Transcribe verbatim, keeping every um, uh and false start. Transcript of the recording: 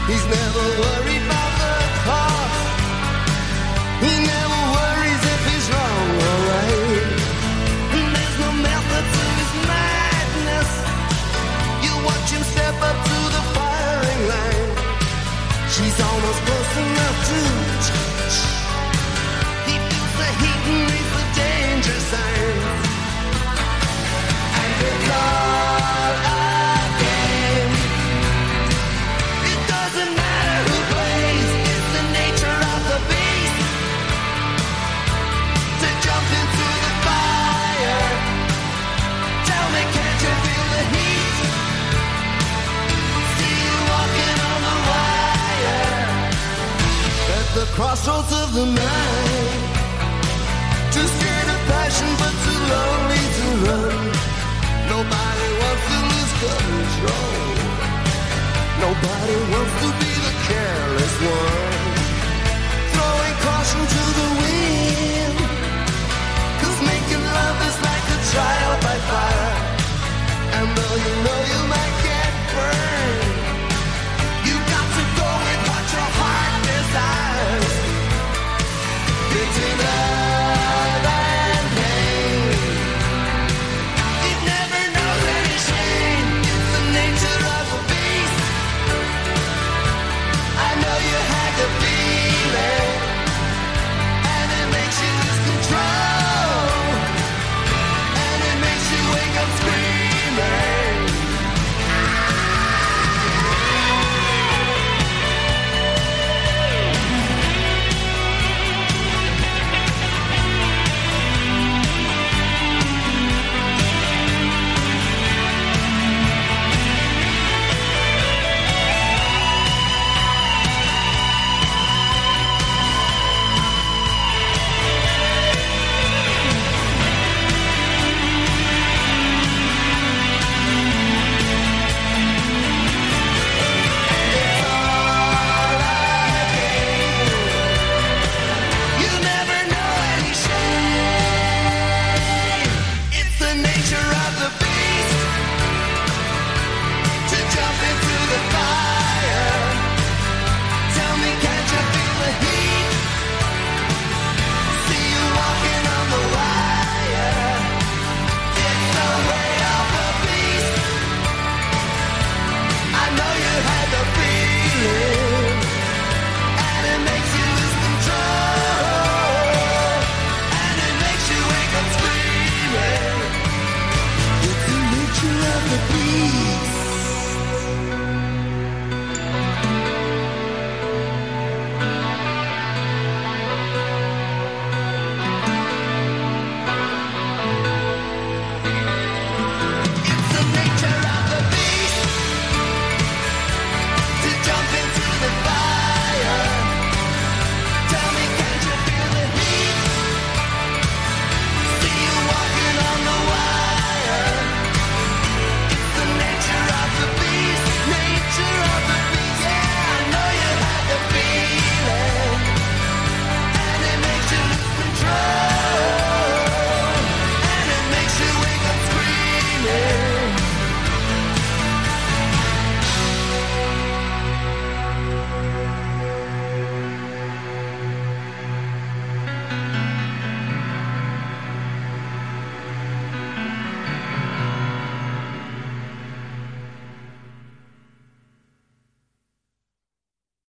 He's never worried about the cost. He never worries if he's wrong or right. And there's no method to his madness. You watch him step up to the firing line. She's almost close enough to touch. He feels the heat and reads the danger signs. And it's all a game. It doesn't matter who plays. It's the nature of the beast to jump into the fire. Tell me, can't you feel the heat? See you walking on the wire at the crossroads of the night. Too scared of passion, but too lonely to run. Nobody wants to lose control. Nobody wants to be the careless one. Throwing caution to the